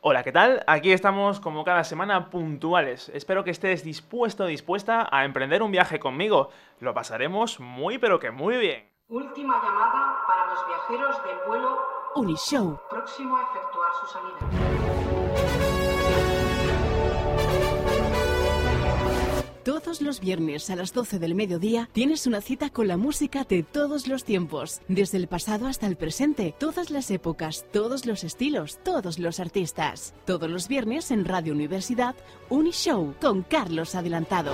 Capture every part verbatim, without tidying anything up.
Hola, ¿qué tal? Aquí estamos como cada semana puntuales. Espero que estés dispuesto o dispuesta a emprender un viaje conmigo. Lo pasaremos muy pero que muy bien. Última llamada para los viajeros del vuelo Unishow, próximo a efectuar su salida. Todos los viernes a las doce del mediodía tienes una cita con la música de todos los tiempos, desde el pasado hasta el presente, todas las épocas, todos los estilos, todos los artistas. Todos los viernes en Radio Universidad, Unishow con Carlos Adelantado.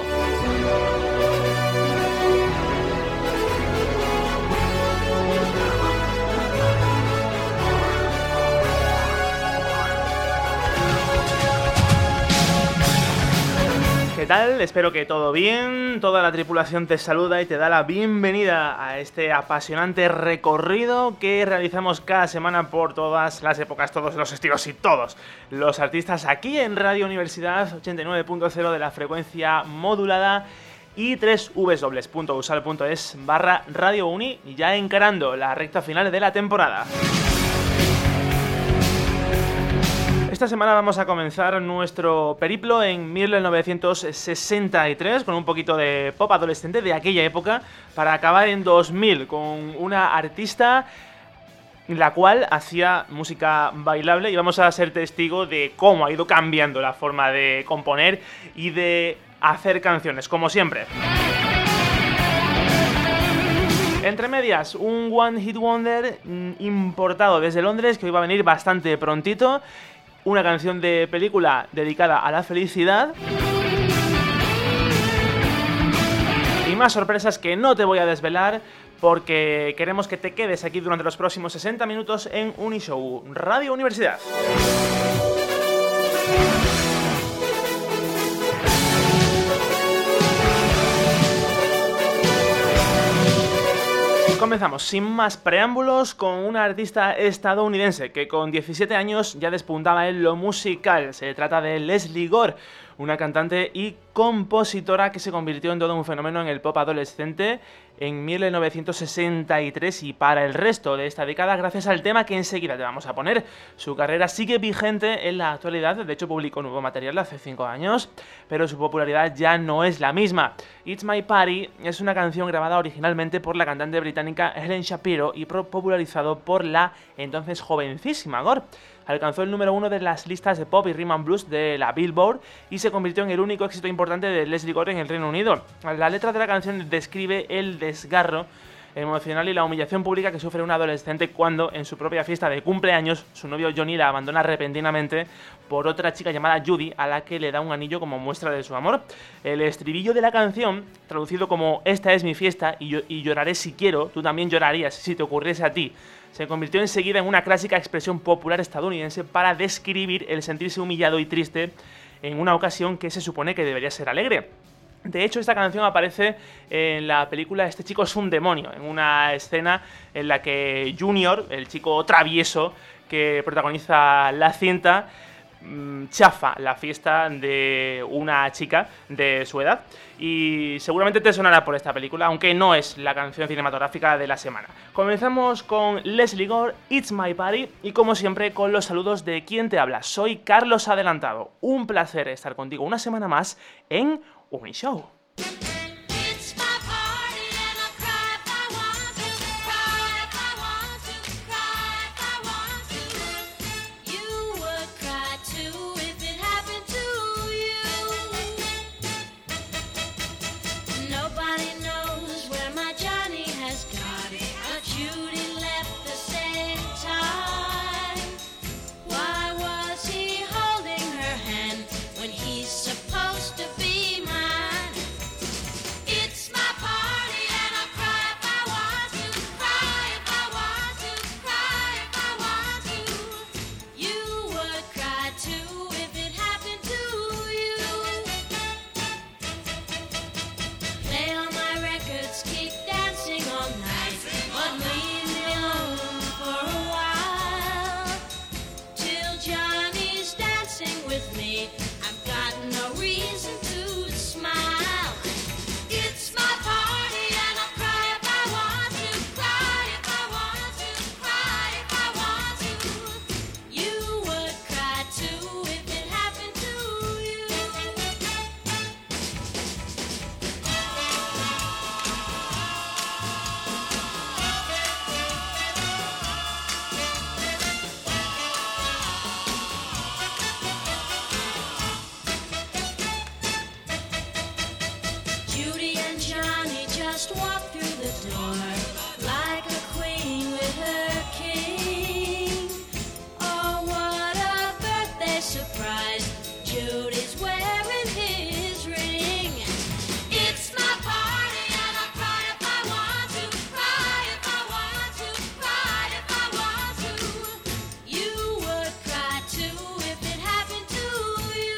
¿Qué tal? Espero que todo bien, toda la tripulación te saluda y te da la bienvenida a este apasionante recorrido que realizamos cada semana por todas las épocas, todos los estilos y todos los artistas aquí en Radio Universidad ochenta y nueve punto cero de la frecuencia modulada y doble u doble u doble u punto usal punto es barra Radio Uni, ya encarando la recta final de la temporada. Esta semana vamos a comenzar nuestro periplo en mil novecientos sesenta y tres con un poquito de pop adolescente de aquella época para acabar en dos mil con una artista la cual hacía música bailable y vamos a ser testigo de cómo ha ido cambiando la forma de componer y de hacer canciones, como siempre. Entre medias, un One Hit Wonder importado desde Londres que hoy va a venir bastante prontito. Una canción de película dedicada a la felicidad. Y más sorpresas que no te voy a desvelar porque queremos que te quedes aquí durante los próximos sesenta minutos en Unishow, Radio Universidad. Comenzamos sin más preámbulos con una artista estadounidense que con diecisiete años ya despuntaba en lo musical. Se trata de Lesley Gore, una cantante y compositora que se convirtió en todo un fenómeno en el pop adolescente en mil novecientos sesenta y tres y para el resto de esta década gracias al tema que enseguida te vamos a poner. Su carrera sigue vigente en la actualidad, de hecho publicó nuevo material hace cinco años, pero su popularidad ya no es la misma. It's My Party es una canción grabada originalmente por la cantante británica Helen Shapiro y popularizado por la entonces jovencísima Gore. Alcanzó el número uno de las listas de pop y rhythm and blues de la Billboard y se convirtió en el único éxito importante de Lesley Gore en el Reino Unido. La letra de la canción describe el desgarro emocional y la humillación pública que sufre una adolescente cuando en su propia fiesta de cumpleaños su novio Johnny la abandona repentinamente por otra chica llamada Judy a la que le da un anillo como muestra de su amor. El estribillo de la canción, traducido como "esta es mi fiesta y, yo, y lloraré si quiero, tú también llorarías si te ocurriese a ti", se convirtió enseguida en una clásica expresión popular estadounidense para describir el sentirse humillado y triste en una ocasión que se supone que debería ser alegre. De hecho, esta canción aparece en la película Este chico es un demonio, en una escena en la que Junior, el chico travieso que protagoniza la cinta, chafa la fiesta de una chica de su edad y seguramente te sonará por esta película, aunque no es la canción cinematográfica de la semana. Comenzamos con Lesley Gore, It's My Party y como siempre con los saludos de quien te habla. Soy Carlos Adelantado, un placer estar contigo una semana más en Unishow. just walked through the door like a queen with her king. Oh, what a birthday surprise, Judy's wearing his ring. It's my party and I'll cry if I want to, cry if I want to, cry if I want to. You would cry too if it happened to you.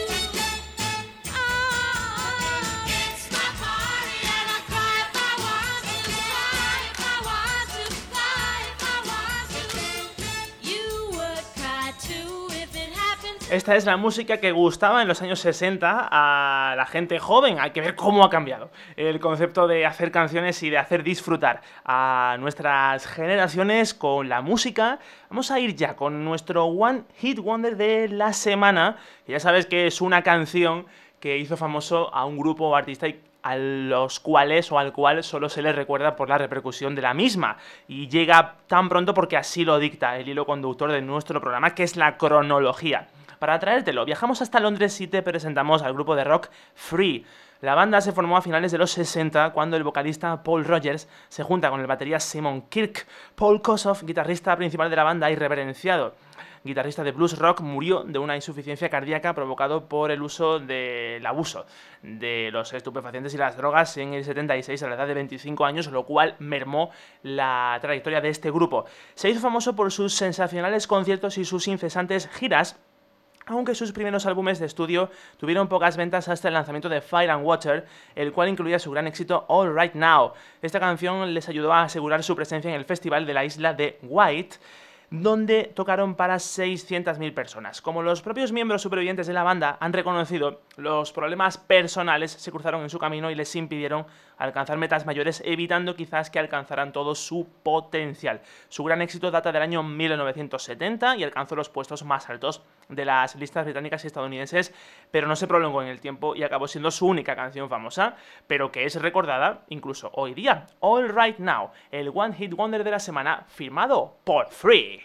Oh, it's my party and I'll cry if I want to, cry if I want to, cry if I want to. You would cry too if it happened to you. Esta es la música que gustaba en los años sesenta a la gente joven. Hay que ver cómo ha cambiado el concepto de hacer canciones y de hacer disfrutar a nuestras generaciones con la música. Vamos a ir ya con nuestro One Hit Wonder de la semana, que ya sabes que es una canción que hizo famoso a un grupo o artista y a los cuales o al cual solo se les recuerda por la repercusión de la misma, y llega tan pronto porque así lo dicta el hilo conductor de nuestro programa, que es la cronología. Para traértelo, viajamos hasta Londres y te presentamos al grupo de rock Free. La banda se formó a finales de los sesenta cuando el vocalista Paul Rogers se junta con el batería Simon Kirke. Paul Kossoff, guitarrista principal de la banda y reverenciado guitarrista de blues rock, murió de una insuficiencia cardíaca provocado por el uso del abuso de los estupefacientes y las drogas en el setenta y seis a la edad de veinticinco años, lo cual mermó la trayectoria de este grupo. Se hizo famoso por sus sensacionales conciertos y sus incesantes giras, aunque sus primeros álbumes de estudio tuvieron pocas ventas hasta el lanzamiento de Fire and Water, el cual incluía su gran éxito All Right Now. Esta canción les ayudó a asegurar su presencia en el festival de la isla de White, donde tocaron para seiscientas mil personas. Como los propios miembros supervivientes de la banda han reconocido, los problemas personales se cruzaron en su camino y les impidieron alcanzar metas mayores, evitando quizás que alcanzaran todo su potencial. Su gran éxito data del año mil novecientos setenta y alcanzó los puestos más altos de las listas británicas y estadounidenses, pero no se prolongó en el tiempo y acabó siendo su única canción famosa, pero que es recordada incluso hoy día. All Right Now, el One Hit Wonder de la semana, firmado por Free.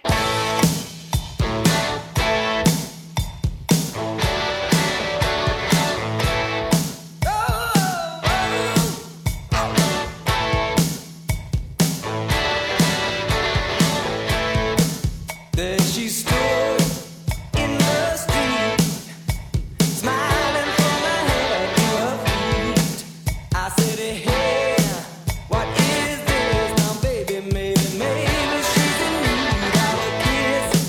There she stood in the street, smiling from her head to her feet. I said, hey, what is this now, baby? Maybe, maybe she's in need of a kiss.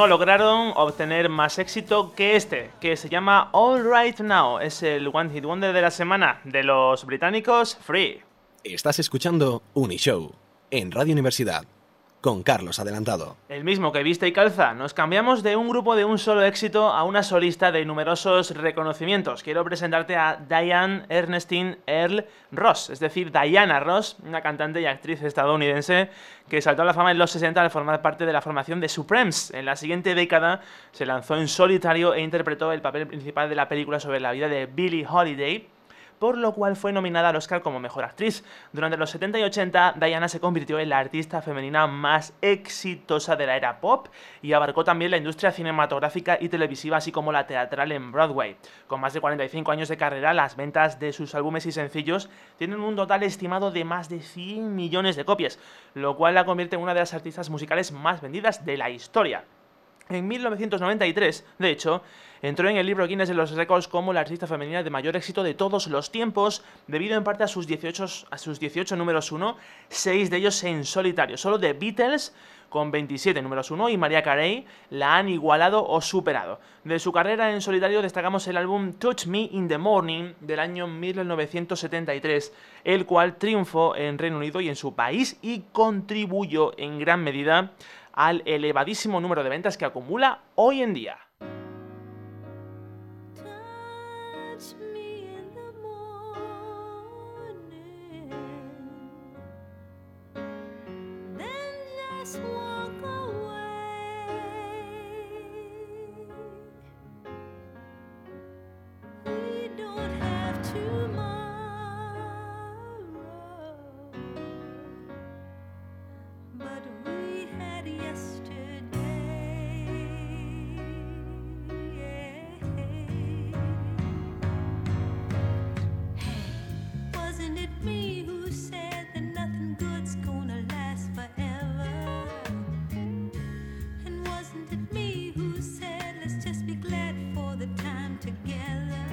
no lograron obtener más éxito que este, que se llama All Right Now. Es el One Hit Wonder de la semana de los británicos Free. Estás escuchando Unishow en Radio Universidad con Carlos Adelantado. El mismo que viste y calza. Nos cambiamos de un grupo de un solo éxito a una solista de numerosos reconocimientos. Quiero presentarte a Diane Ernestine Earl Ross, es decir, Diana Ross, una cantante y actriz estadounidense que saltó a la fama en los sesenta al formar parte de la formación de Supremes. En la siguiente década se lanzó en solitario e interpretó el papel principal de la película sobre la vida de Billie Holiday, por lo cual fue nominada al Oscar como Mejor Actriz. Durante los setenta y ochenta, Diana se convirtió en la artista femenina más exitosa de la era pop y abarcó también la industria cinematográfica y televisiva, así como la teatral en Broadway. Con más de cuarenta y cinco años de carrera, las ventas de sus álbumes y sencillos tienen un total estimado de más de cien millones de copias, lo cual la convierte en una de las artistas musicales más vendidas de la historia. En mil novecientos noventa y tres, de hecho, entró en el libro Guinness de los récords como la artista femenina de mayor éxito de todos los tiempos, debido en parte a sus dieciocho, a sus dieciocho números uno, seis de ellos en solitario. Solo The Beatles, con veintisiete números uno, y Mariah Carey la han igualado o superado. De su carrera en solitario destacamos el álbum Touch Me in the Morning del año mil novecientos setenta y tres, el cual triunfó en Reino Unido y en su país y contribuyó en gran medida al elevadísimo número de ventas que acumula hoy en día. Touch me in the morning, then just walk away. We don't have tomorrow, but we had yesterday. Wasn't it me who said that nothing good's gonna last forever? And wasn't it me who said let's just be glad for the time together?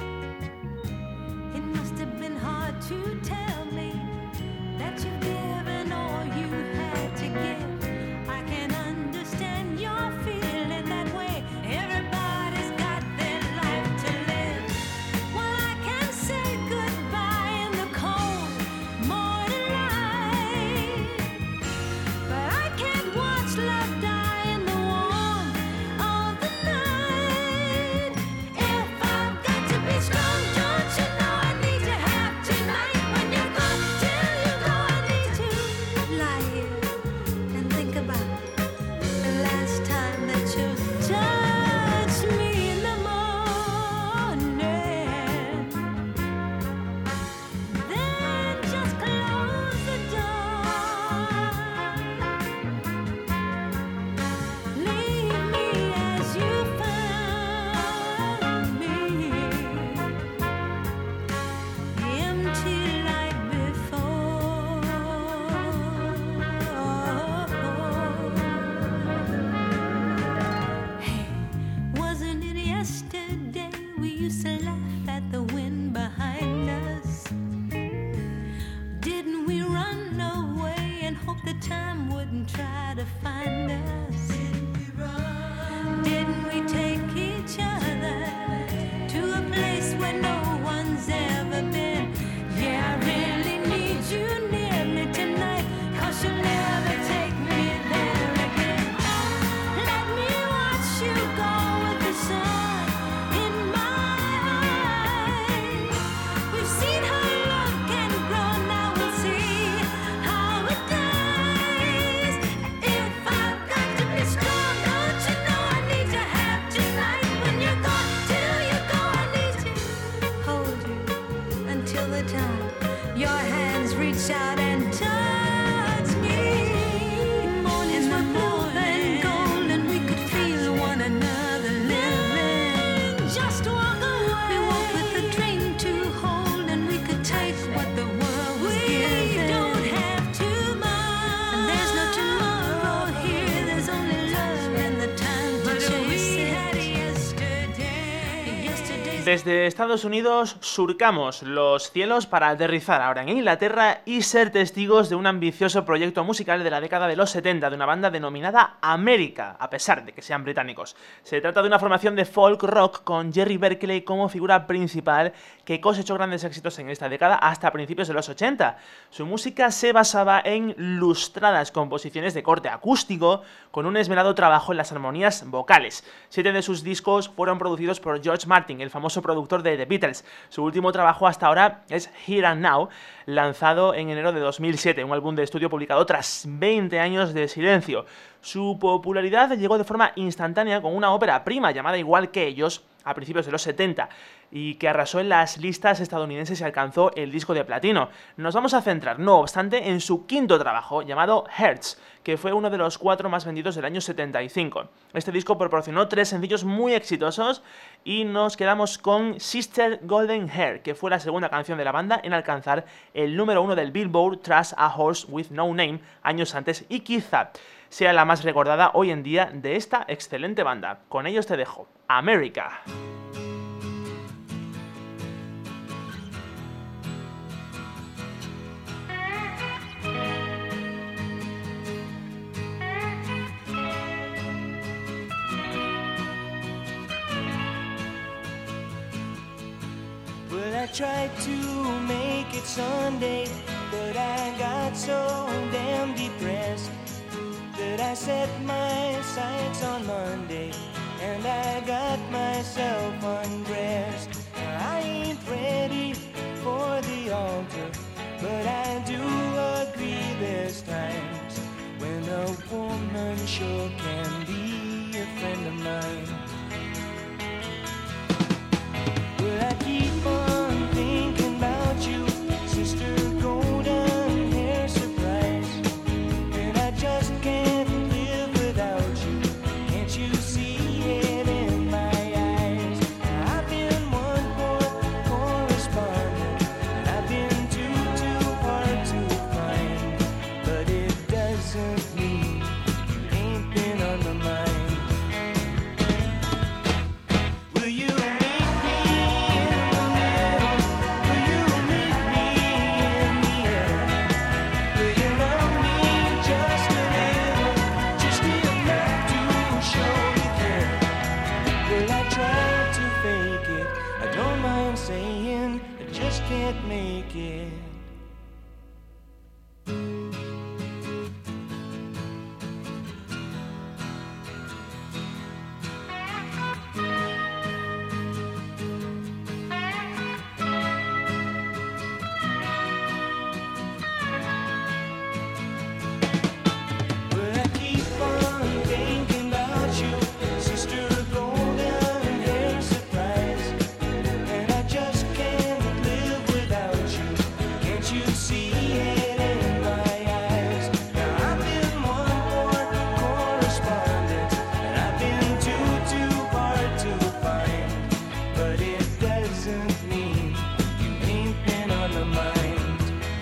It must have been hard to tell me that you've given all you had to give. I can understand your feeling that way. Everybody's got their life to live. Well, I can say goodbye in the cold morning light, but I can't watch love die in the warm of the night. If I've got to be strong, don't you know I need to have tonight? When you go, till you go, I need to lie here and think about the last time that you touched me in the morning. Then just close the door. Leave me as you found me, empty like before. Hey, wasn't it yesterday we used to laugh at the wind behind us? Didn't we run away and hope the time wouldn't try to find us? Didn't we take each other to a place where no one's ever been? Yeah, I really need you near me tonight, 'cause you'll never take me there again. Let me watch you go with the sun in my eyes. Desde Estados Unidos surcamos los cielos para aterrizar ahora en Inglaterra y ser testigos de un ambicioso proyecto musical de la década de los setenta de una banda denominada America, a pesar de que sean británicos. Se trata de una formación de folk rock con Jerry Berkeley como figura principal que cosechó grandes éxitos en esta década hasta principios de los ochenta. Su música se basaba en lustradas composiciones de corte acústico con un esmerado trabajo en las armonías vocales. Siete de sus discos fueron producidos por George Martin, el famoso productor de The Beatles. Su último trabajo hasta ahora es Here and Now, lanzado en enero de dos mil siete, un álbum de estudio publicado tras veinte años de silencio. Su popularidad llegó de forma instantánea con una ópera prima llamada igual que ellos a principios de los setenta y que arrasó en las listas estadounidenses y alcanzó el disco de platino. Nos vamos a centrar, no obstante, en su quinto trabajo llamado Hertz, que fue uno de los cuatro más vendidos del año setenta y cinco. Este disco proporcionó tres sencillos muy exitosos y nos quedamos con Sister Golden Hair, que fue la segunda canción de la banda en alcanzar el número uno del Billboard tras A Horse with No Name años antes y quizá sea la más recordada hoy en día de esta excelente banda. Con ellos te dejo, America. Well, I tried to make it Sunday, but I got so damn depressed that I set my sights on Monday, and I got myself undressed. I ain't ready for the altar, but I do agree there's times when a woman sure can be a friend of mine. Well, I keep on thinking about you, sister golden hair surprise, and I just can't live without you. Can't you see it in my eyes? I've been one poor correspondent, and I've been too, too hard to find, but it doesn't mean you ain't been on my mind. Will you meet me in the middle? Will you meet me in the air? Will you love me just a little, just enough to show you care? Will I try to fake it? I don't mind saying I just can't make it. But I keep on thinking about you, sister golden hair surprise, and I just can't live without you. Can't you see it in my eyes? Now I've been one more correspondent, and I've been too, too hard to find, but it doesn't mean you ain't been on my mind.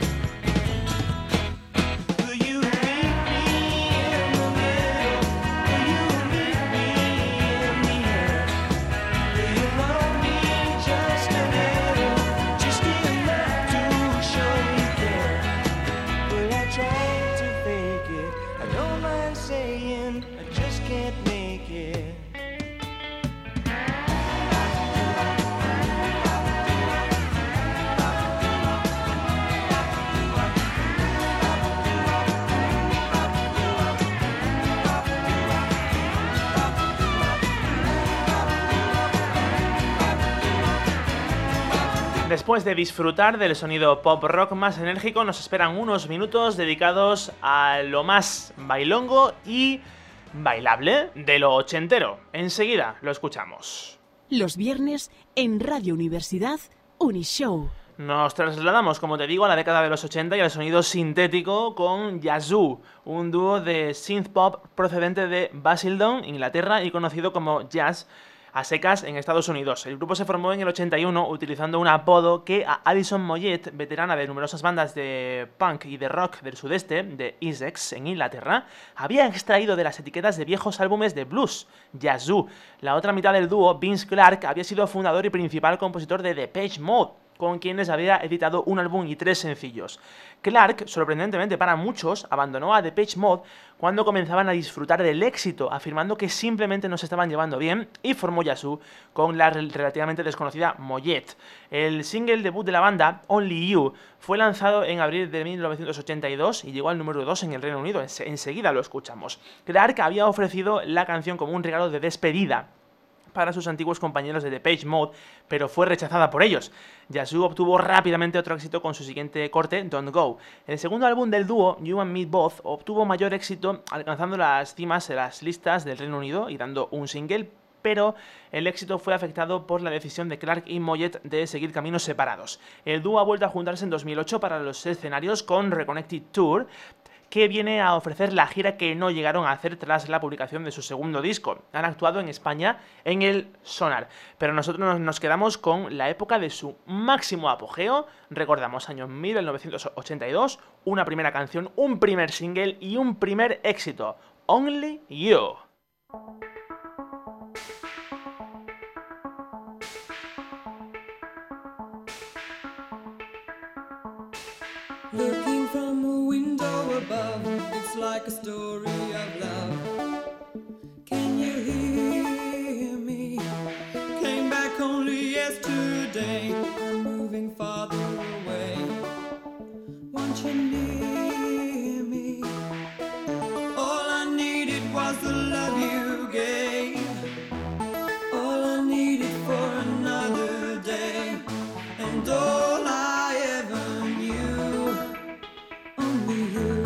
Will you meet me in the middle? Will you meet me in the air? Will you love me just a little, just enough to show you care? Will I try to fake it? I don't mind saying I just can't make it. Después de disfrutar del sonido pop rock más enérgico, nos esperan unos minutos dedicados a lo más bailongo y bailable de lo ochentero. Enseguida lo escuchamos. Los viernes en Radio Universidad Unishow. Nos trasladamos, como te digo, a la década de los ochenta y al sonido sintético con Yazoo, un dúo de synth pop procedente de Basildon, Inglaterra, y conocido como Jazz, a secas en Estados Unidos. El grupo se formó en el ochenta y uno utilizando un apodo que a Alison Moyet, veterana de numerosas bandas de punk y de rock del sudeste, de Essex, en Inglaterra, había extraído de las etiquetas de viejos álbumes de blues, Yazoo. La otra mitad del dúo, Vince Clarke, había sido fundador y principal compositor de Depeche Mode, con quienes había editado un álbum y tres sencillos. Clarke, sorprendentemente para muchos, abandonó a Depeche Mode cuando comenzaban a disfrutar del éxito, afirmando que simplemente no se estaban llevando bien, y formó Yazoo con la relativamente desconocida Moyet. El single debut de la banda, Only You, fue lanzado en abril de mil novecientos ochenta y dos y llegó al número dos en el Reino Unido. Enseguida lo escuchamos. Clarke había ofrecido la canción como un regalo de despedida para sus antiguos compañeros de Depeche Mode, pero fue rechazada por ellos. Yazoo obtuvo rápidamente otro éxito con su siguiente corte, Don't Go. El segundo álbum del dúo, You and Me Both, obtuvo mayor éxito, alcanzando las cimas de las listas del Reino Unido y dando un single, pero el éxito fue afectado por la decisión de Clarke y Moyet de seguir caminos separados. El dúo ha vuelto a juntarse en dos mil ocho para los escenarios con Reconnected Tour, que viene a ofrecer la gira que no llegaron a hacer tras la publicación de su segundo disco. Han actuado en España en el Sonar, pero nosotros nos quedamos con la época de su máximo apogeo. Recordamos año mil novecientos ochenta y dos, una primera canción, un primer single y un primer éxito, Only You. Looking from a window above, it's like a story of love. Can you hear me? Came back only yesterday. I'm moving farther away. Want you near me? All I needed was the love you gave. All I needed for another day. And all I ever knew, only you.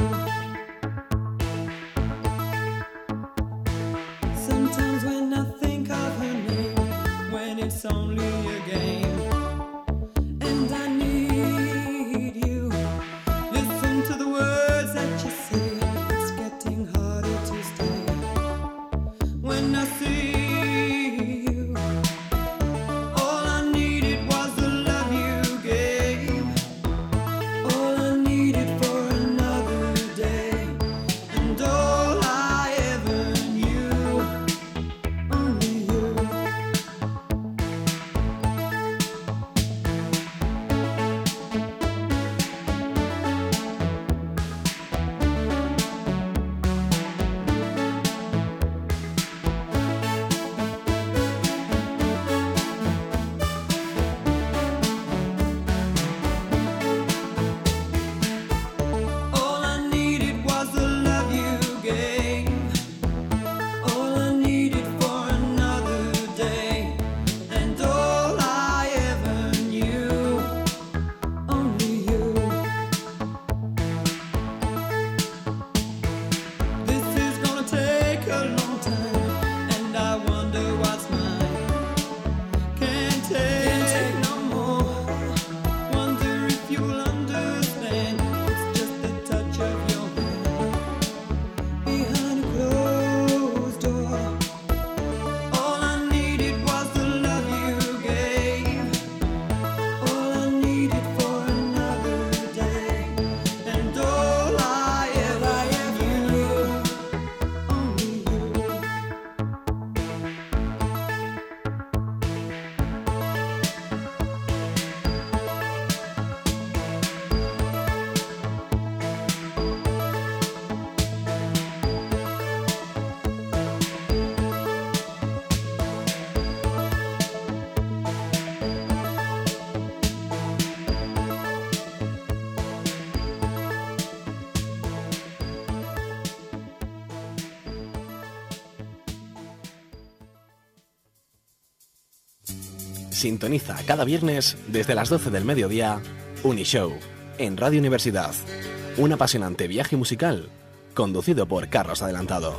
Sometimes when I think of her name, when it's only a game, and I need you, listen to the words that you say. It's getting harder to stay. When I see you, all I needed was the love you gave. All I needed for another day. And all I ever knew, only you. All I needed was the love you gave. All I needed for another day. And all I ever knew, only you. This is gonna take a long time, and I wonder what's mine. Can't take no more. Wonder if you'll understand. It's just the touch of your hand behind a closed door. All I needed was the love you gave. All I needed for another day. And all I ever knew, only you. Sintoniza cada viernes desde las doce del mediodía Unishow en Radio Universidad. Un apasionante viaje musical conducido por Carlos Adelantado.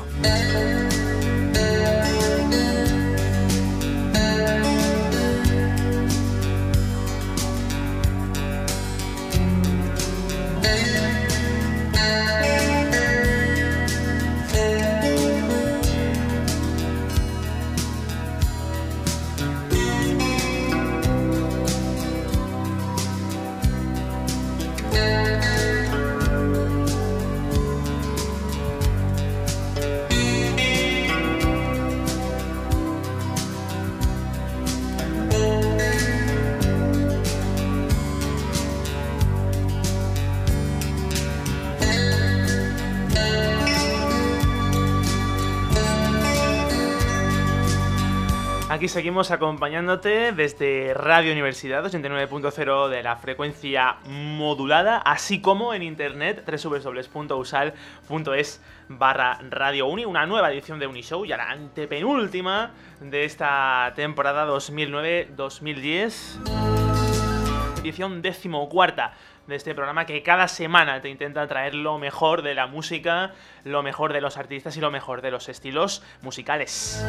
Aquí seguimos acompañándote desde Radio Universidad ochenta y nueve punto cero de la frecuencia modulada, así como en internet doble u doble u doble u punto usal punto es barra Radio Uni, una nueva edición de Unishow, ya la antepenúltima de esta temporada dos mil nueve dos mil diez, edición decimocuarta de este programa que cada semana te intenta traer lo mejor de la música, lo mejor de los artistas y lo mejor de los estilos musicales.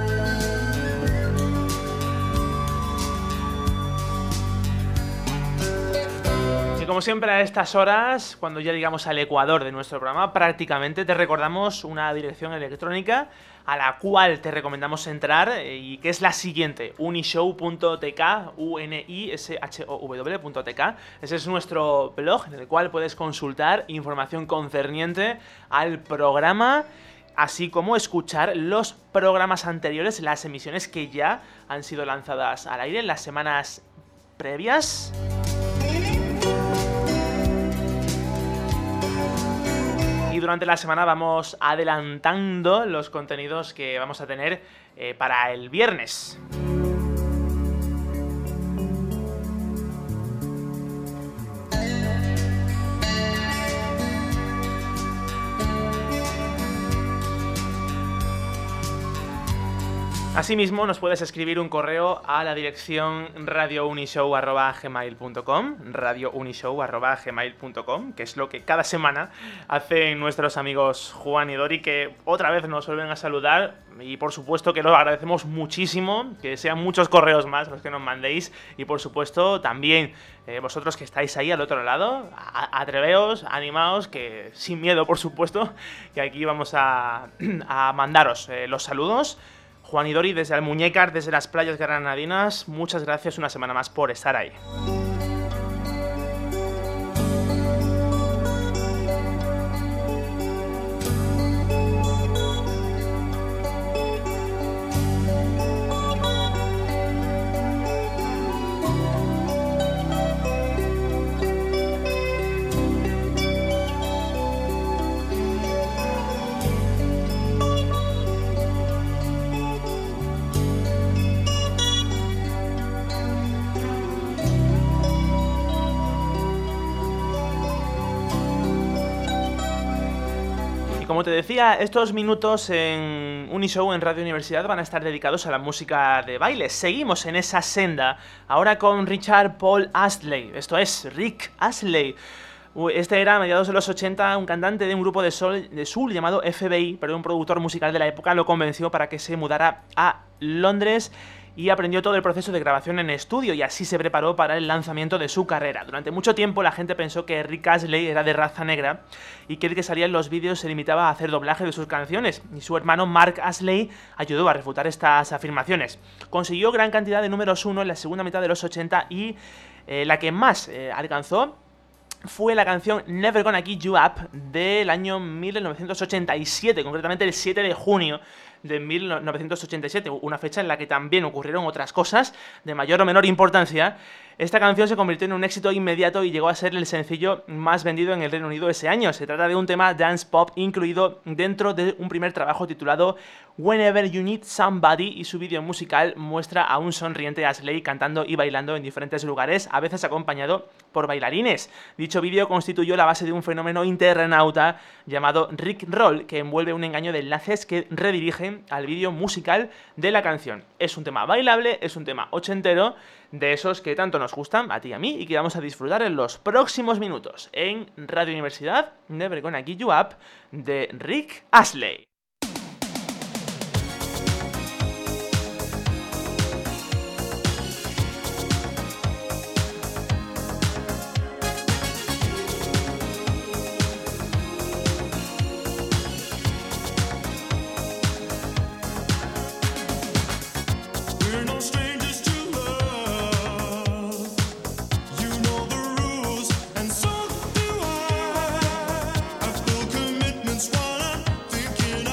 Y como siempre a estas horas, cuando ya llegamos al ecuador de nuestro programa, prácticamente te recordamos una dirección electrónica a la cual te recomendamos entrar y que es la siguiente: unishow punto t k, u n i s h o w punto t k. Ese es nuestro blog en el cual puedes consultar información concerniente al programa, así como escuchar los programas anteriores, las emisiones que ya han sido lanzadas al aire en las semanas previas. Y durante la semana vamos adelantando los contenidos que vamos a tener eh, para el viernes. Asimismo, nos puedes escribir un correo a la dirección radio unishow arroba gmail punto com, radio unishow arroba gmail punto com, que es lo que cada semana hacen nuestros amigos Juan y Dori, que otra vez nos vuelven a saludar, y por supuesto que lo agradecemos muchísimo, que sean muchos correos más los que nos mandéis, y por supuesto también eh, vosotros que estáis ahí al otro lado, a- atreveos, animaos, que sin miedo por supuesto, que aquí vamos a, a mandaros eh, los saludos. Juan y Dori desde Almuñécar, desde las playas granadinas, muchas gracias una semana más por estar ahí. Como te decía, estos minutos en Unishow en Radio Universidad van a estar dedicados a la música de baile. Seguimos en esa senda, ahora con Richard Paul Astley, esto es Rick Astley. Este era a mediados de los ochenta un cantante de un grupo de soul, de soul llamado F B I, pero un productor musical de la época lo convenció para que se mudara a Londres y aprendió todo el proceso de grabación en estudio, y así se preparó para el lanzamiento de su carrera. Durante mucho tiempo la gente pensó que Rick Astley era de raza negra y que el que salía en los vídeos se limitaba a hacer doblaje de sus canciones, y su hermano Mark Astley ayudó a refutar estas afirmaciones. Consiguió gran cantidad de números uno en la segunda mitad de los ochenta y eh, la que más eh, alcanzó fue la canción Never Gonna Give You Up del año mil novecientos ochenta y siete, concretamente el siete de junio de mil novecientos ochenta y siete, una fecha en la que también ocurrieron otras cosas de mayor o menor importancia. Esta canción se convirtió en un éxito inmediato y llegó a ser el sencillo más vendido en el Reino Unido ese año. Se trata de un tema dance pop incluido dentro de un primer trabajo titulado Whenever You Need Somebody, y su vídeo musical muestra a un sonriente Astley cantando y bailando en diferentes lugares, a veces acompañado por bailarines. Dicho vídeo constituyó la base de un fenómeno internauta llamado Rick Roll, que envuelve un engaño de enlaces que redirigen al vídeo musical de la canción. Es un tema bailable, es un tema ochentero, de esos que tanto nos gustan a ti y a mí y que vamos a disfrutar en los próximos minutos en Radio Universidad, Never Gonna Give You Up, de Rick Astley. We're no strangers to love. You know the rules, and so do I. I feel commitments while I'm thinking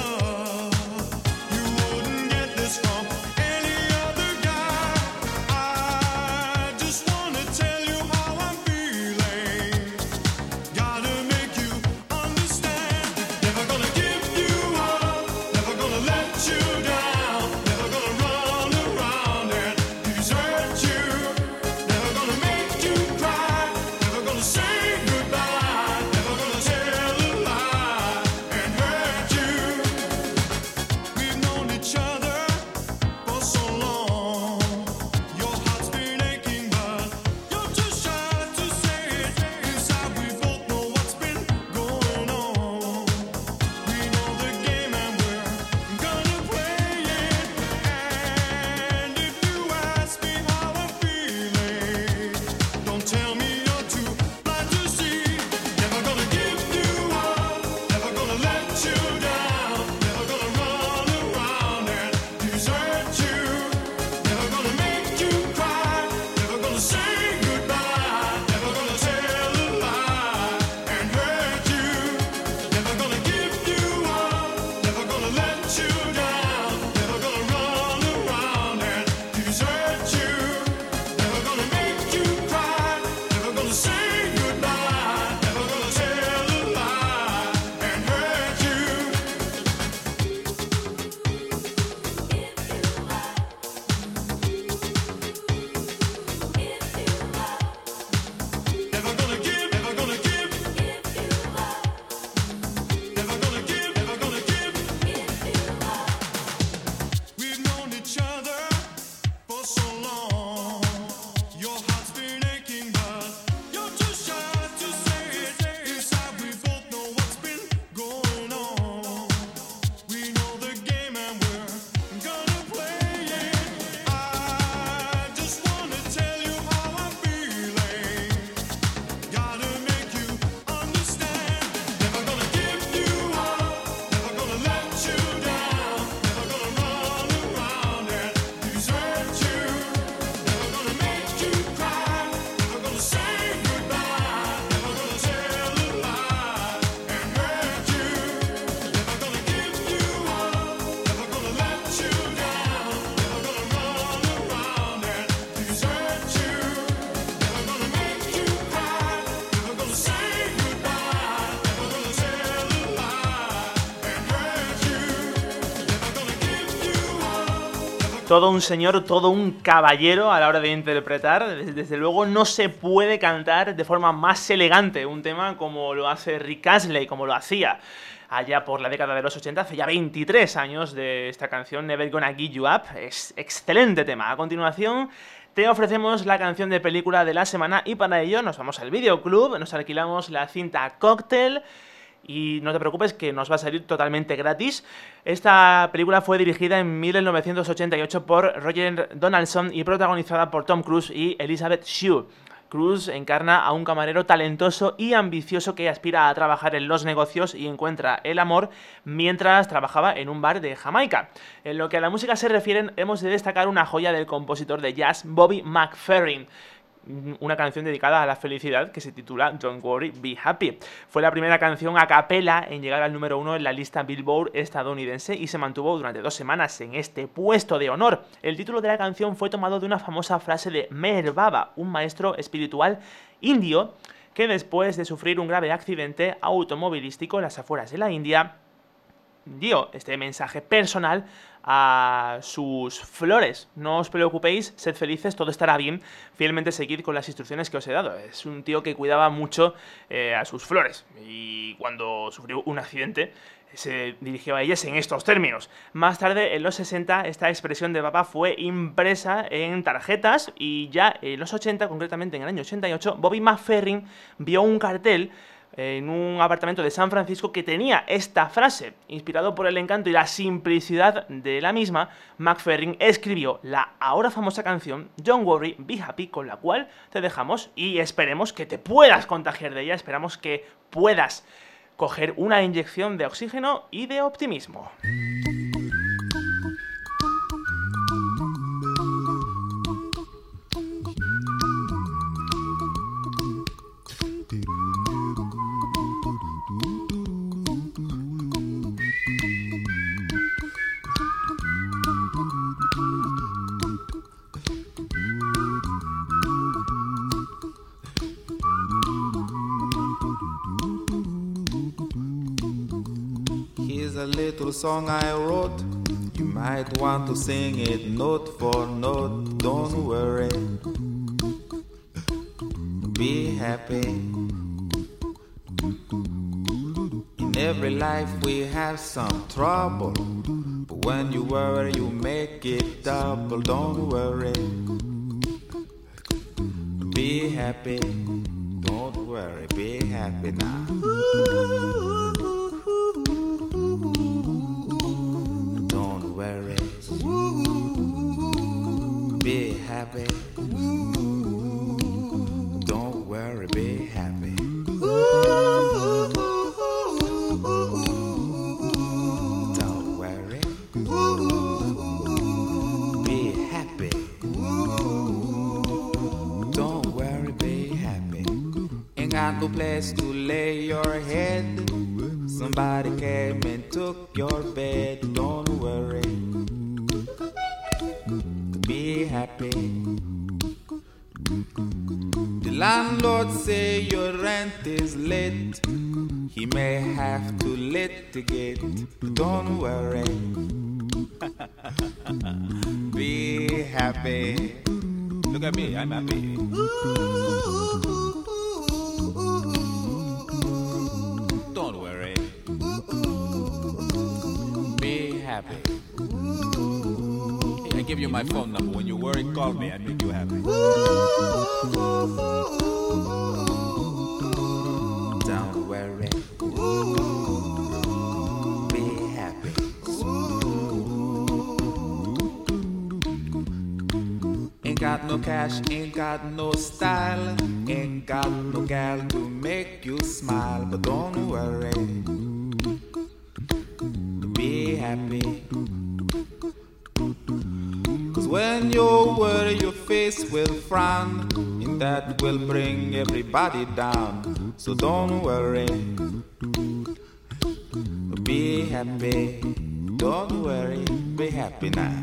Todo un señor, todo un caballero a la hora de interpretar. Desde luego no se puede cantar de forma más elegante un tema como lo hace Rick Astley, como lo hacía allá por la década de los ochenta, hace ya veintitrés años de esta canción, Never Gonna Give You Up. Es excelente tema. A continuación te ofrecemos la canción de película de la semana y para ello nos vamos al videoclub, nos alquilamos la cinta Cocktail. Y no te preocupes que nos va a salir totalmente gratis. Esta película fue dirigida en mil novecientos ochenta y ocho por Roger Donaldson y protagonizada por Tom Cruise y Elizabeth Shue. Cruise encarna a un camarero talentoso y ambicioso que aspira a trabajar en los negocios y encuentra el amor mientras trabajaba en un bar de Jamaica. En lo que a la música se refiere, hemos de destacar una joya del compositor de jazz Bobby McFerrin, una canción dedicada a la felicidad que se titula Don't Worry, Be Happy. Fue la primera canción a capela en llegar al número uno en la lista Billboard estadounidense y se mantuvo durante dos semanas en este puesto de honor. El título de la canción fue tomado de una famosa frase de Meher Baba, un maestro espiritual indio que después de sufrir un grave accidente automovilístico en las afueras de la India, dio este mensaje personal a sus flores. No os preocupéis, sed felices, todo estará bien, fielmente seguid con las instrucciones que os he dado. Es un tío que cuidaba mucho eh, a sus flores y cuando sufrió un accidente se dirigió a ellas en estos términos. Más tarde, en los sesenta, esta expresión de Baba fue impresa en tarjetas y ya en los ochenta, concretamente en el año ochenta y ocho, Bobby McFerrin vio un cartel en un apartamento de San Francisco que tenía esta frase. Inspirado por el encanto y la simplicidad de la misma, McFerrin escribió la ahora famosa canción Don't Worry, Be Happy, con la cual te dejamos y esperemos que te puedas contagiar de ella, esperamos que puedas coger una inyección de oxígeno y de optimismo. A little song I wrote, you might want to sing it note for note. Don't worry, be happy. In every life we have some trouble, but when you worry you make it double. Don't worry, be happy. Don't worry, be happy now. Be happy. Don't worry, be happy. Don't worry. Be happy. Don't worry, be happy. Ain't got no place to lay your head. Somebody came and took your bed. Don't worry. Be happy. The landlord say your rent is late. He may have to litigate. Don't worry. Be happy. Look at me, I'm happy. Don't worry. Be happy. I give you my phone number. When you worry, call me. I make you happy. Don't worry. Be happy. Ain't got no cash, ain't got no style, ain't got no gal to make you smile. But don't worry. Be happy. When you worry, your face will frown, and that will bring everybody down. So don't worry, be happy. Don't worry, be happy now.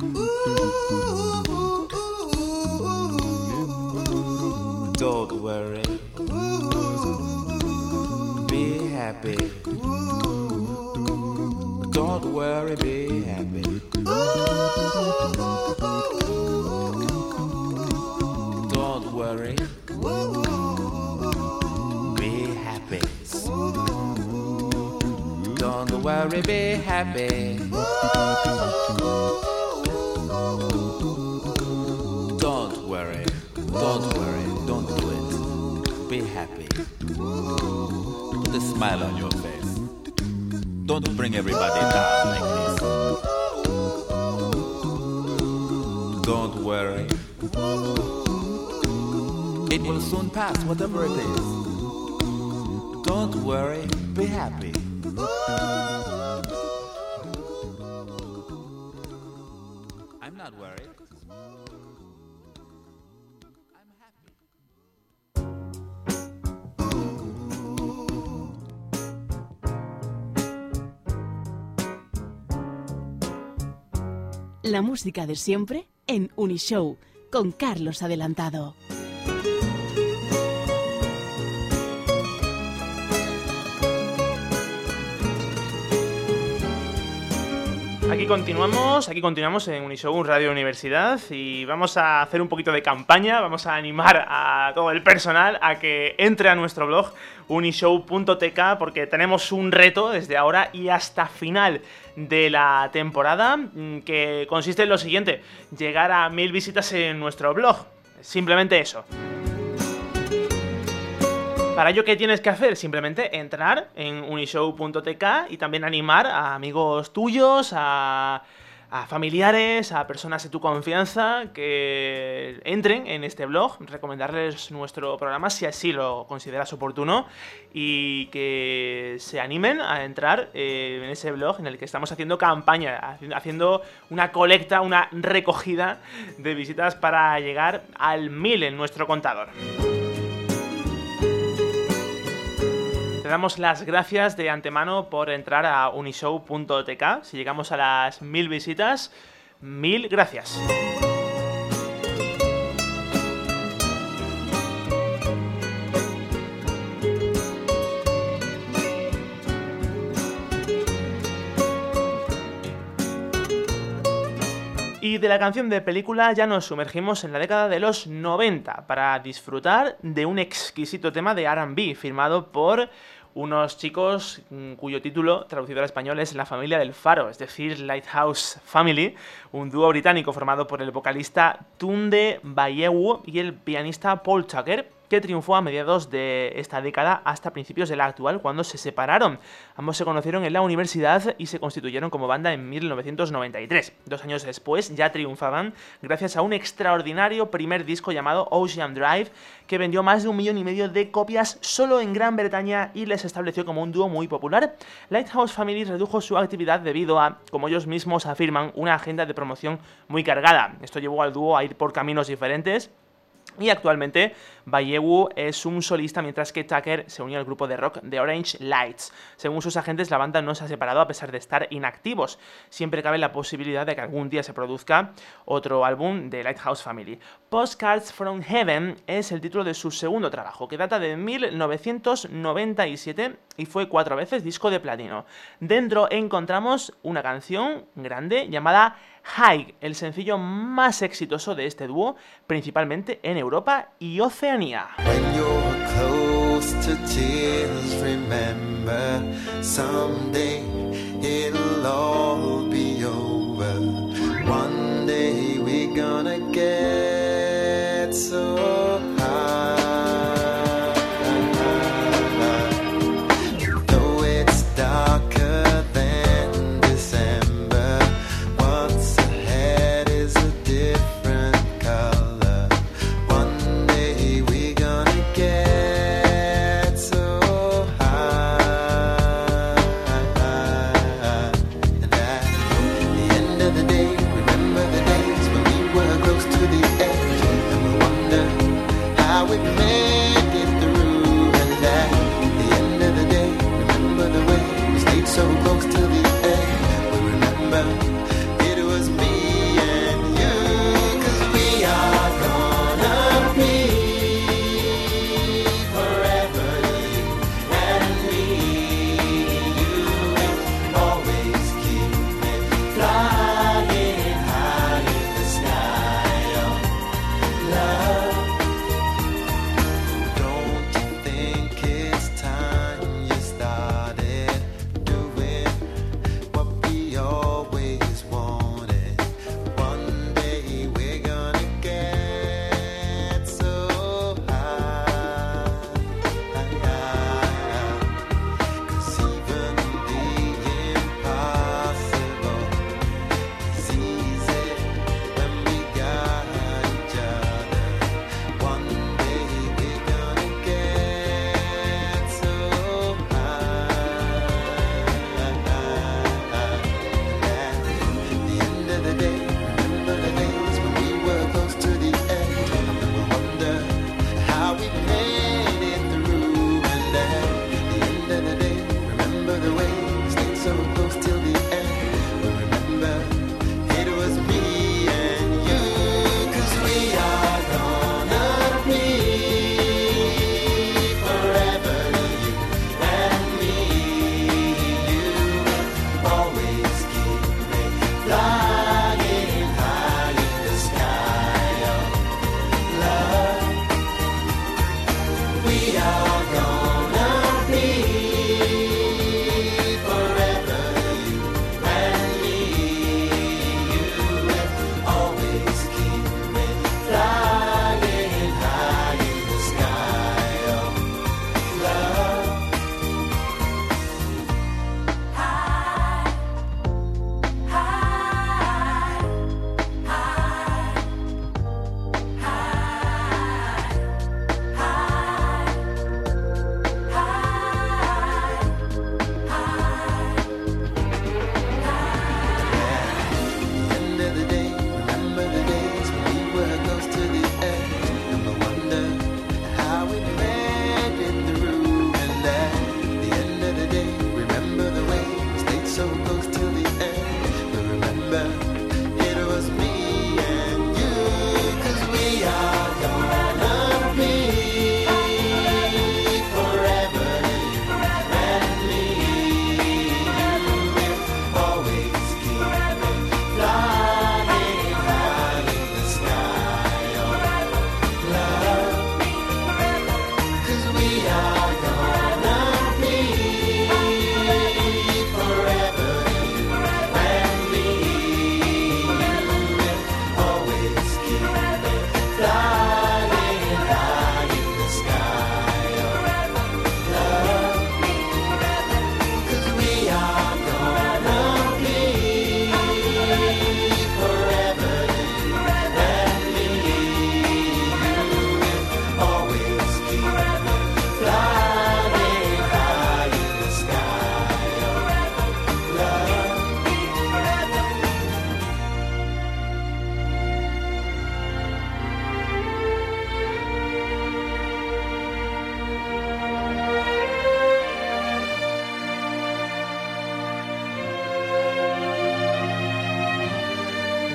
Don't worry, be happy. Don't worry, be happy. Don't worry. Be happy. Don't worry, be happy. Don't worry. Don't worry. Don't do it. Be happy. Put a smile on your face. Don't bring everybody down like this. Don't worry. It will soon pass, whatever it is. Don't worry, be happy. I'm not worried. I'm happy. La música de siempre en Unishow con Carlos Adelantado. Aquí continuamos, aquí continuamos en Unishow Radio Universidad y vamos a hacer un poquito de campaña, vamos a animar a todo el personal a que entre a nuestro blog unishow punto t k porque tenemos un reto desde ahora y hasta final de la temporada que consiste en lo siguiente: llegar a mil visitas en nuestro blog, simplemente eso. Para ello, ¿qué tienes que hacer? Simplemente entrar en unishow punto t k y también animar a amigos tuyos, a, a familiares, a personas de tu confianza que entren en este blog, recomendarles nuestro programa si así lo consideras oportuno y que se animen a entrar eh, en ese blog en el que estamos haciendo campaña, haciendo una colecta, una recogida de visitas para llegar al mil en nuestro contador. Te damos las gracias de antemano por entrar a unishow punto t k. Si llegamos a las mil visitas, mil gracias. Y de la canción de película ya nos sumergimos en la década de los noventa para disfrutar de un exquisito tema de R and B firmado por unos chicos cuyo título traducido al español es La Familia del Faro, es decir, Lighthouse Family, un dúo británico formado por el vocalista Tunde Bayewu y el pianista Paul Tucker, que triunfó a mediados de esta década hasta principios de la actual, cuando se separaron. Ambos se conocieron en la universidad y se constituyeron como banda en mil novecientos noventa y tres. Dos años después ya triunfaban gracias a un extraordinario primer disco llamado Ocean Drive, que vendió más de un millón y medio de copias solo en Gran Bretaña y les estableció como un dúo muy popular. Lighthouse Family redujo su actividad debido a, como ellos mismos afirman, una agenda de promoción muy cargada. Esto llevó al dúo a ir por caminos diferentes. Y actualmente Bayewu es un solista, mientras que Tucker se unió al grupo de rock The Orange Lights. Según sus agentes, la banda no se ha separado a pesar de estar inactivos. Siempre cabe la posibilidad de que algún día se produzca otro álbum de Lighthouse Family. Postcards from Heaven es el título de su segundo trabajo, que data de mil novecientos noventa y siete y fue cuatro veces disco de platino. Dentro encontramos una canción grande llamada High, el sencillo más exitoso de este dúo, principalmente en Europa y Oceanía. When you're close to tears, remember someday it'll all be over. One day we're gonna get so high. Though it's darker than December, what's ahead is a different color. One day we're gonna get so high. And at the end of the day, remember the days when we were close to the edge, and we wonder how we made it through. And at the end of the day, remember the way we stayed so close to the edge. We remember it was me and you, 'cause we are gonna be forever, you and me. You will always keep me flying.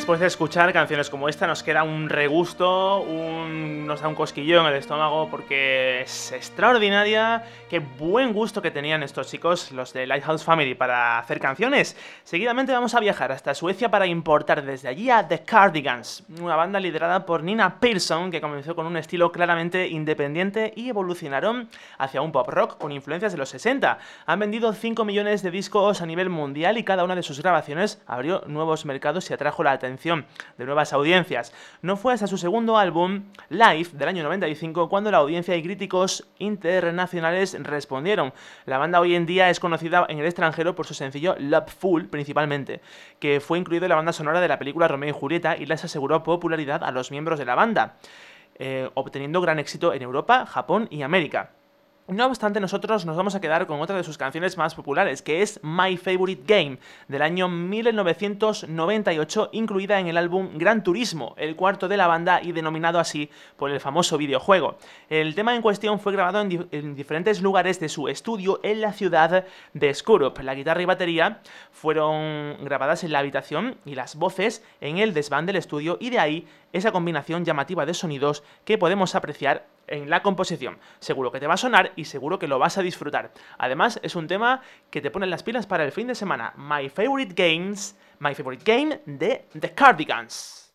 después de escuchar canciones como esta nos queda un regusto, un, nos da un cosquilleo en el estómago porque es extraordinaria. Qué buen gusto que tenían estos chicos, los de Lighthouse Family, para hacer canciones. Seguidamente vamos a viajar hasta Suecia para importar desde allí a The Cardigans, una banda liderada por Nina Persson que comenzó con un estilo claramente independiente y evolucionaron hacia un pop rock con influencias de los sesenta. Han vendido cinco millones de discos a nivel mundial y cada una de sus grabaciones abrió nuevos mercados y atrajo la atención de nuevas audiencias. No fue hasta su segundo álbum, Live, del año noventa y cinco, cuando la audiencia y críticos internacionales respondieron. La banda hoy en día es conocida en el extranjero por su sencillo Loveful, principalmente, que fue incluido en la banda sonora de la película Romeo y Julieta y les aseguró popularidad a los miembros de la banda, eh, obteniendo gran éxito en Europa, Japón y América. No obstante, nosotros nos vamos a quedar con otra de sus canciones más populares, que es My Favorite Game, del año mil novecientos noventa y ocho, incluida en el álbum Gran Turismo, el cuarto de la banda y denominado así por el famoso videojuego. El tema en cuestión fue grabado en, di en diferentes lugares de su estudio en la ciudad de Skurup. La guitarra y batería fueron grabadas en la habitación y las voces en el desván del estudio, y de ahí esa combinación llamativa de sonidos que podemos apreciar en la composición. Seguro que te va a sonar y seguro que lo vas a disfrutar. Además, es un tema que te pone las pilas para el fin de semana. My Favorite Games, My Favorite Game de The Cardigans.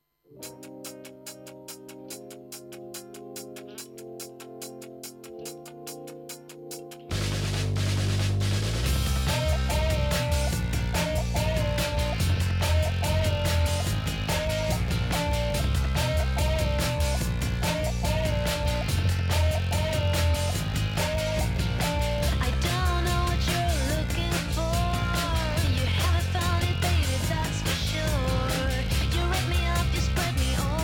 I don't know what you're looking for. You haven't found it, baby, that's for sure. You rip me up, you spread me all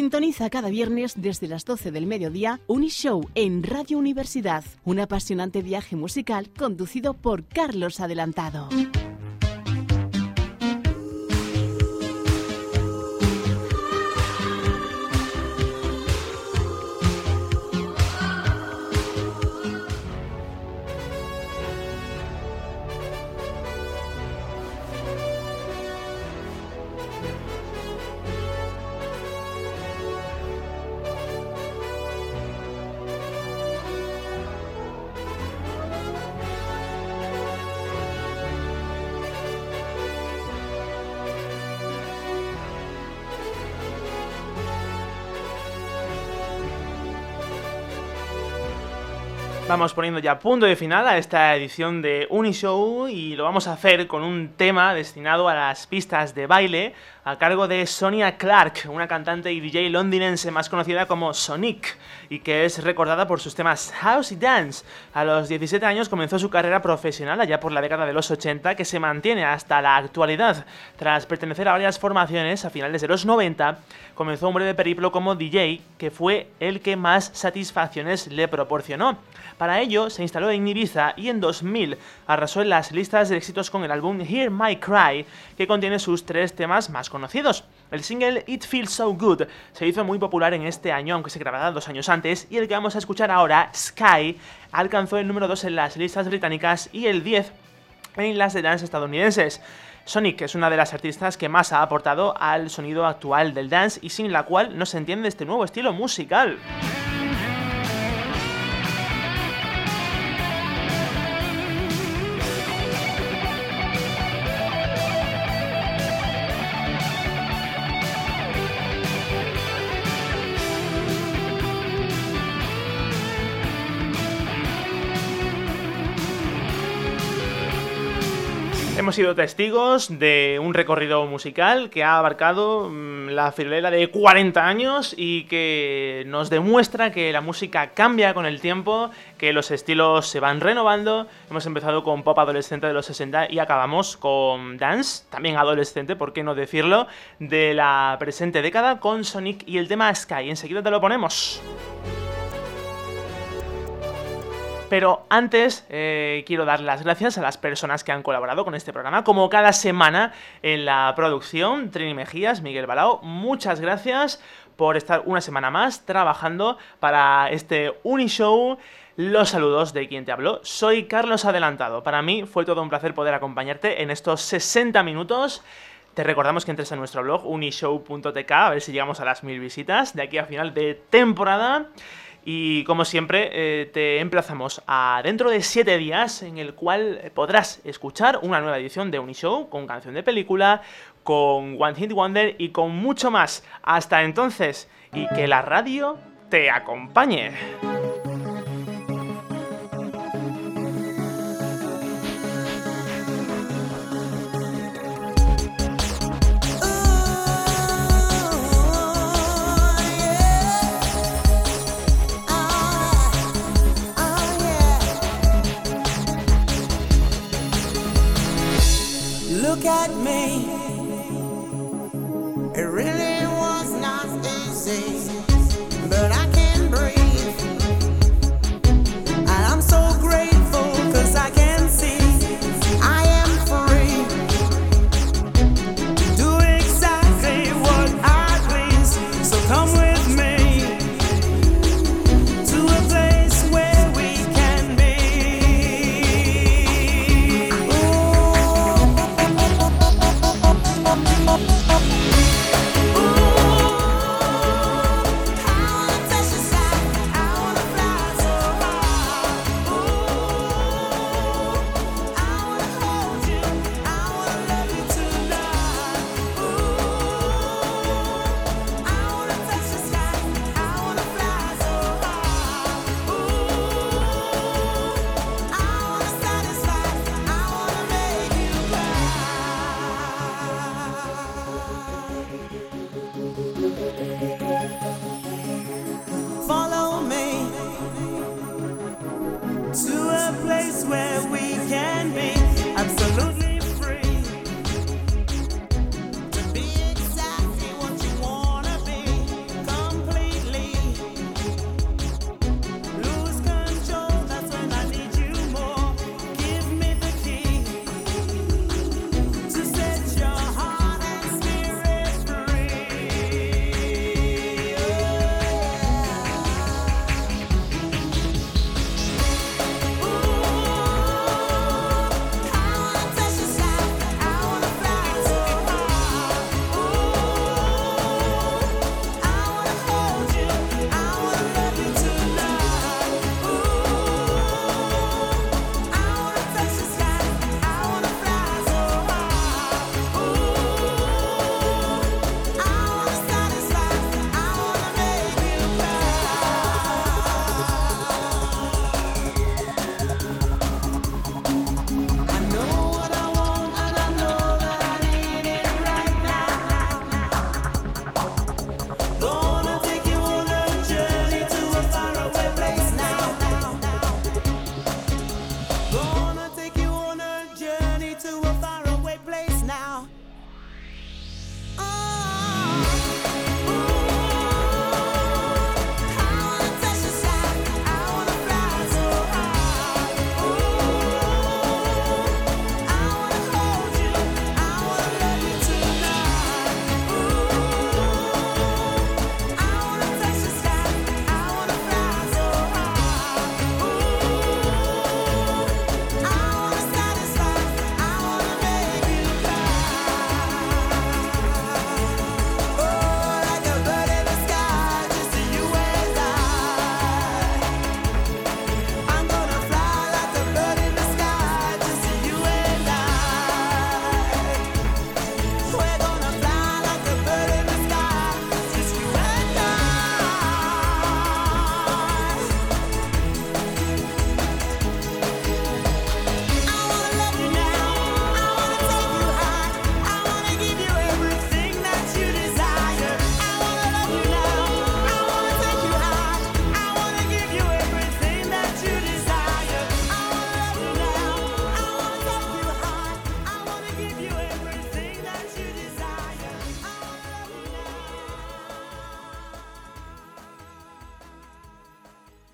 Sintoniza cada viernes desde las doce del mediodía Unishow en Radio Universidad, un apasionante viaje musical conducido por Carlos Adelantado. Vamos poniendo ya punto de final a esta edición de Unishow y lo vamos a hacer con un tema destinado a las pistas de baile a cargo de Sonia Clark, una cantante y D J londinense más conocida como Sonic y que es recordada por sus temas House y Dance. A los diecisiete años comenzó su carrera profesional allá por la década de los ochenta, que se mantiene hasta la actualidad. Tras pertenecer a varias formaciones a finales de los noventa, comenzó un breve periplo como D J que fue el que más satisfacciones le proporcionó. Para ello se instaló en Ibiza y en dos mil arrasó en las listas de éxitos con el álbum Hear My Cry, que contiene sus tres temas más conocidos. El single It Feels So Good se hizo muy popular en este año, aunque se grabara dos años antes, y el que vamos a escuchar ahora, Sky, alcanzó el número dos en las listas británicas y el diez en las de dance estadounidenses. Sonic es una de las artistas que más ha aportado al sonido actual del dance y sin la cual no se entiende este nuevo estilo musical. Hemos sido testigos de un recorrido musical que ha abarcado mmm, la friolera de cuarenta años y que nos demuestra que la música cambia con el tiempo, que los estilos se van renovando. Hemos empezado con pop adolescente de los sesenta y acabamos con dance, también adolescente, por qué no decirlo, de la presente década con Sonic y el tema Sky. Enseguida te lo ponemos. Pero antes eh, quiero dar las gracias a las personas que han colaborado con este programa, como cada semana en la producción. Trini Mejías, Miguel Balao, muchas gracias por estar una semana más trabajando para este Unishow. Los saludos de quien te habló, soy Carlos Adelantado. Para mí fue todo un placer poder acompañarte en estos sesenta minutos. Te recordamos que entres a nuestro blog unishow punto t k, a ver si llegamos a las mil visitas de aquí a final de temporada. Y como siempre eh, te emplazamos a dentro de siete días en el cual podrás escuchar una nueva edición de Unishow con canción de película, con One Hit Wonder y con mucho más. Hasta entonces, y que la radio te acompañe. Look at me, it really was not easy, but I can breathe, and I'm so grateful cause I can see I am free to do exactly what I please. So come with me to a place where we can be. Ooh.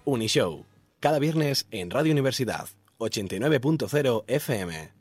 Unishow, cada viernes en Radio Universidad, ochenta y nueve punto cero F M.